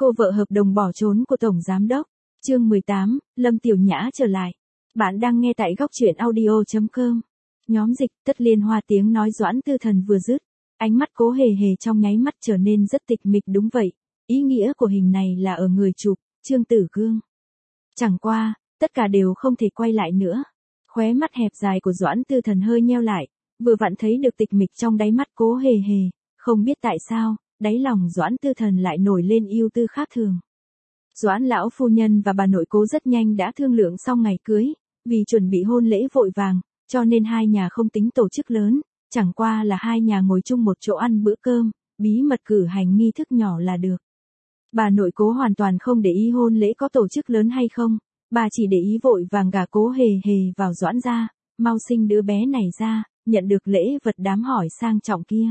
Cô vợ hợp đồng bỏ trốn của Tổng Giám đốc. Chương 18, Lâm Tiểu Nhã trở lại. Bạn đang nghe tại góc truyện audio.com. Nhóm dịch, Tất Liên Hoa tiếng nói Doãn Tư Thần vừa dứt. Ánh mắt Cố Hề Hề trong nháy mắt trở nên rất tịch mịch. Đúng vậy, ý nghĩa của hình này là ở người chụp, Trương Tử Cương. Chẳng qua, tất cả đều không thể quay lại nữa. Khóe mắt hẹp dài của Doãn Tư Thần hơi nheo lại, vừa vặn thấy được tịch mịch trong đáy mắt Cố Hề Hề, không biết tại sao, đáy lòng Doãn Tư Thần lại nổi lên ưu tư khác thường. Doãn lão phu nhân và bà nội Cố rất nhanh đã thương lượng xong ngày cưới, vì chuẩn bị hôn lễ vội vàng, cho nên hai nhà không tính tổ chức lớn, chẳng qua là hai nhà ngồi chung một chỗ ăn bữa cơm, bí mật cử hành nghi thức nhỏ là được. Bà nội Cố hoàn toàn không để ý hôn lễ có tổ chức lớn hay không, bà chỉ để ý vội vàng gả Cố Hề Hề vào Doãn gia, mau sinh đứa bé này ra, nhận được lễ vật đám hỏi sang trọng kia.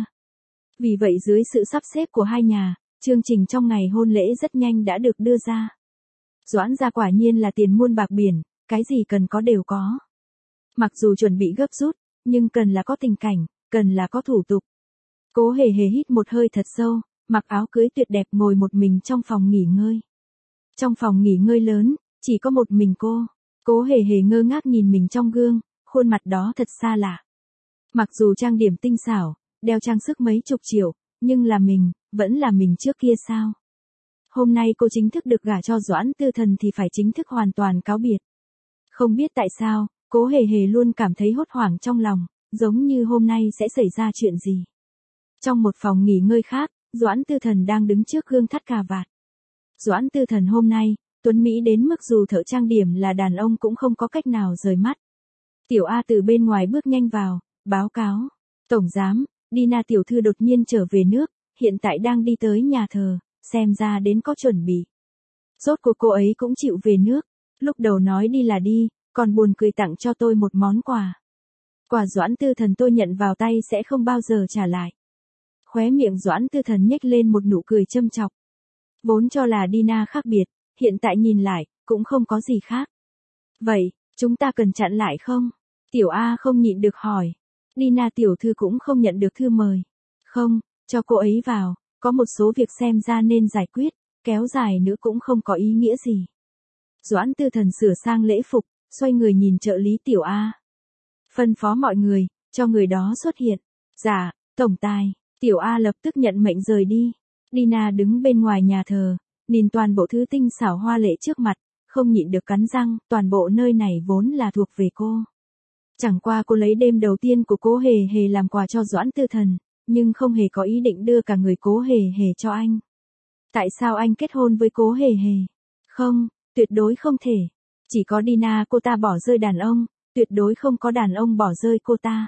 Vì vậy dưới sự sắp xếp của hai nhà, chương trình trong ngày hôn lễ rất nhanh đã được đưa ra. Doãn gia quả nhiên là tiền muôn bạc biển, cái gì cần có đều có. Mặc dù chuẩn bị gấp rút, nhưng cần là có tình cảnh, cần là có thủ tục. Cố Hề Hề hít một hơi thật sâu, mặc áo cưới tuyệt đẹp ngồi một mình trong phòng nghỉ ngơi. Trong phòng nghỉ ngơi lớn, chỉ có một mình cô. Cố Hề Hề ngơ ngác nhìn mình trong gương, khuôn mặt đó thật xa lạ. Mặc dù trang điểm tinh xảo, đeo trang sức mấy chục triệu, nhưng là mình, vẫn là mình trước kia sao? Hôm nay cô chính thức được gả cho Doãn Tư Thần thì phải chính thức hoàn toàn cáo biệt. Không biết tại sao, Cố Hề Hề luôn cảm thấy hốt hoảng trong lòng, giống như hôm nay sẽ xảy ra chuyện gì. Trong một phòng nghỉ ngơi khác, Doãn Tư Thần đang đứng trước gương thắt cà vạt. Doãn Tư Thần hôm nay, tuấn mỹ đến mức dù thợ trang điểm là đàn ông cũng không có cách nào rời mắt. Tiểu A từ bên ngoài bước nhanh vào, báo cáo. Tổng giám, Dina tiểu thư đột nhiên trở về nước, hiện tại đang đi tới nhà thờ, xem ra đến có chuẩn bị. Rốt cuộc cô ấy cũng chịu về nước, lúc đầu nói đi là đi, còn buồn cười tặng cho tôi một món quà. Quà Doãn Tư Thần tôi nhận vào tay sẽ không bao giờ trả lại. Khóe miệng Doãn Tư Thần nhếch lên một nụ cười châm chọc. Vốn cho là Dina khác biệt, hiện tại nhìn lại, cũng không có gì khác. Vậy, chúng ta cần chặn lại không? Tiểu A không nhịn được hỏi. Dina tiểu thư cũng không nhận được thư mời. Không, cho cô ấy vào, có một số việc xem ra nên giải quyết, kéo dài nữa cũng không có ý nghĩa gì. Doãn Tư Thần sửa sang lễ phục, xoay người nhìn trợ lý Tiểu A. Phân phó mọi người, cho người đó xuất hiện. Dạ, tổng tài. Tiểu A lập tức nhận mệnh rời đi. Dina đứng bên ngoài nhà thờ, nhìn toàn bộ thứ tinh xảo hoa lệ trước mặt, không nhịn được cắn răng, toàn bộ nơi này vốn là thuộc về cô. Chẳng qua cô lấy đêm đầu tiên của Cố Hề Hề làm quà cho Doãn Tư Thần, nhưng không hề có ý định đưa cả người Cố Hề Hề cho anh. Tại sao anh kết hôn với Cố Hề Hề? Không, tuyệt đối không thể. Chỉ có Dina cô ta bỏ rơi đàn ông, tuyệt đối không có đàn ông bỏ rơi cô ta.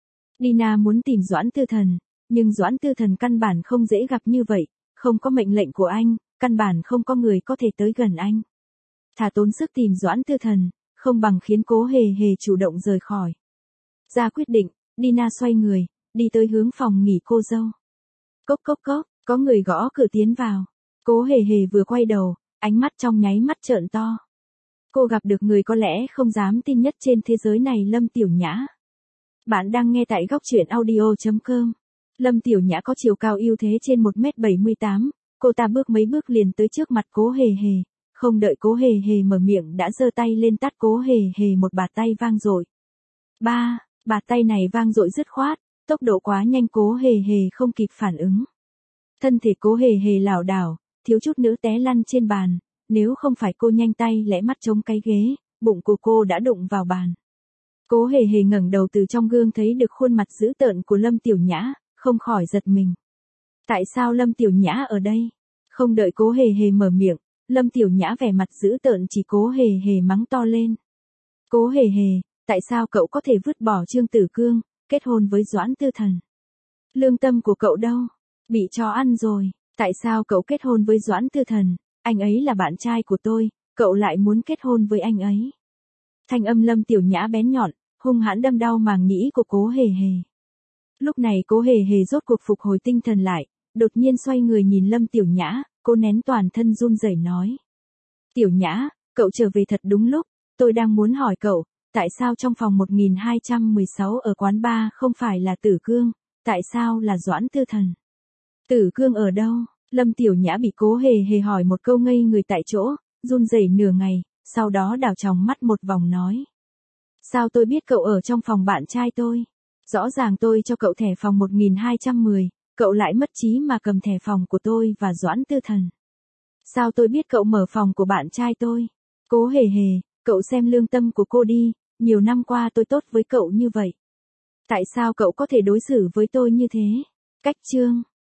Dina muốn tìm Doãn Tư Thần, nhưng Doãn Tư Thần căn bản không dễ gặp như vậy, không có mệnh lệnh của anh, căn bản không có người có thể tới gần anh. Thà tốn sức tìm Doãn Tư Thần, không bằng khiến Cố Hề Hề chủ động rời khỏi. Ra quyết định, Dina xoay người, đi tới hướng phòng nghỉ cô dâu. Cốc cốc cốc, có người gõ cửa tiến vào. Cố Hề Hề vừa quay đầu, ánh mắt trong nháy mắt trợn to. Cô gặp được người có lẽ không dám tin nhất trên thế giới này, Lâm Tiểu Nhã. Bạn đang nghe tại góc truyện audio.com. Lâm Tiểu Nhã có chiều cao ưu thế trên 1m78, cô ta bước mấy bước liền tới trước mặt Cố Hề Hề, không đợi Cố Hề Hề mở miệng đã giơ tay lên tát Cố Hề Hề một bạt tay vang dội. Bạt tay này vang dội dứt khoát, tốc độ quá nhanh Cố Hề Hề không kịp phản ứng. Thân thể Cố Hề Hề lảo đảo, thiếu chút nữa té lăn trên bàn, nếu không phải cô nhanh tay lẽ mắt chống cái ghế, bụng của cô đã đụng vào bàn. Cố Hề Hề ngẩng đầu từ trong gương thấy được khuôn mặt dữ tợn của Lâm Tiểu Nhã, không khỏi giật mình. Tại sao Lâm Tiểu Nhã ở đây? Không đợi Cố Hề Hề mở miệng, Lâm Tiểu Nhã vẻ mặt dữ tợn chỉ Cố Hề Hề mắng to lên. Cố Hề Hề, tại sao cậu có thể vứt bỏ Trương Tử Cương, kết hôn với Doãn Tư Thần? Lương tâm của cậu đâu? Bị chó ăn rồi, tại sao cậu kết hôn với Doãn Tư Thần? Anh ấy là bạn trai của tôi, cậu lại muốn kết hôn với anh ấy. Thanh âm Lâm Tiểu Nhã bén nhọn, hung hãn đâm đau màng nhĩ của Cố Hề Hề. Lúc này Cố Hề Hề rốt cuộc phục hồi tinh thần lại, đột nhiên xoay người nhìn Lâm Tiểu Nhã, cô nén toàn thân run rẩy nói. Tiểu Nhã, cậu trở về thật đúng lúc, tôi đang muốn hỏi cậu, tại sao trong phòng 1216 ở quán bar không phải là Tử Cương, tại sao là Doãn Tư Thần? Tử Cương ở đâu? Lâm Tiểu Nhã bị Cố Hề Hề hỏi một câu ngây người tại chỗ, run rẩy nửa ngày, sau đó đảo tròng mắt một vòng nói. Sao tôi biết cậu ở trong phòng bạn trai tôi? Rõ ràng tôi cho cậu thẻ phòng 1210, cậu lại mất trí mà cầm thẻ phòng của tôi và Doãn Tư Thần. Sao tôi biết cậu mở phòng của bạn trai tôi? Cố Hề Hề, cậu xem lương tâm của cô đi, nhiều năm qua tôi tốt với cậu như vậy. Tại sao cậu có thể đối xử với tôi như thế? Cách chương